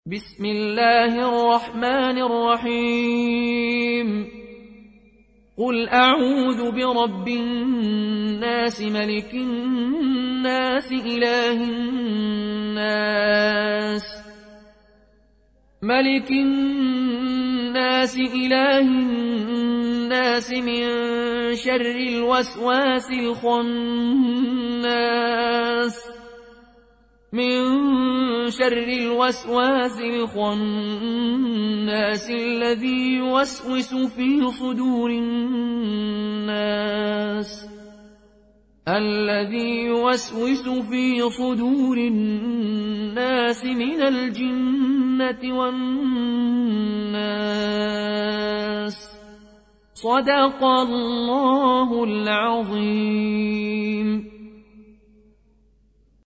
بسم الله الرحمن الرحيم قل أعوذ برب الناس ملك الناس إله الناس من شر الوسواس الخناس الذي يوسوس في صدور الناس من الجنة والناس. صدق الله العظيم.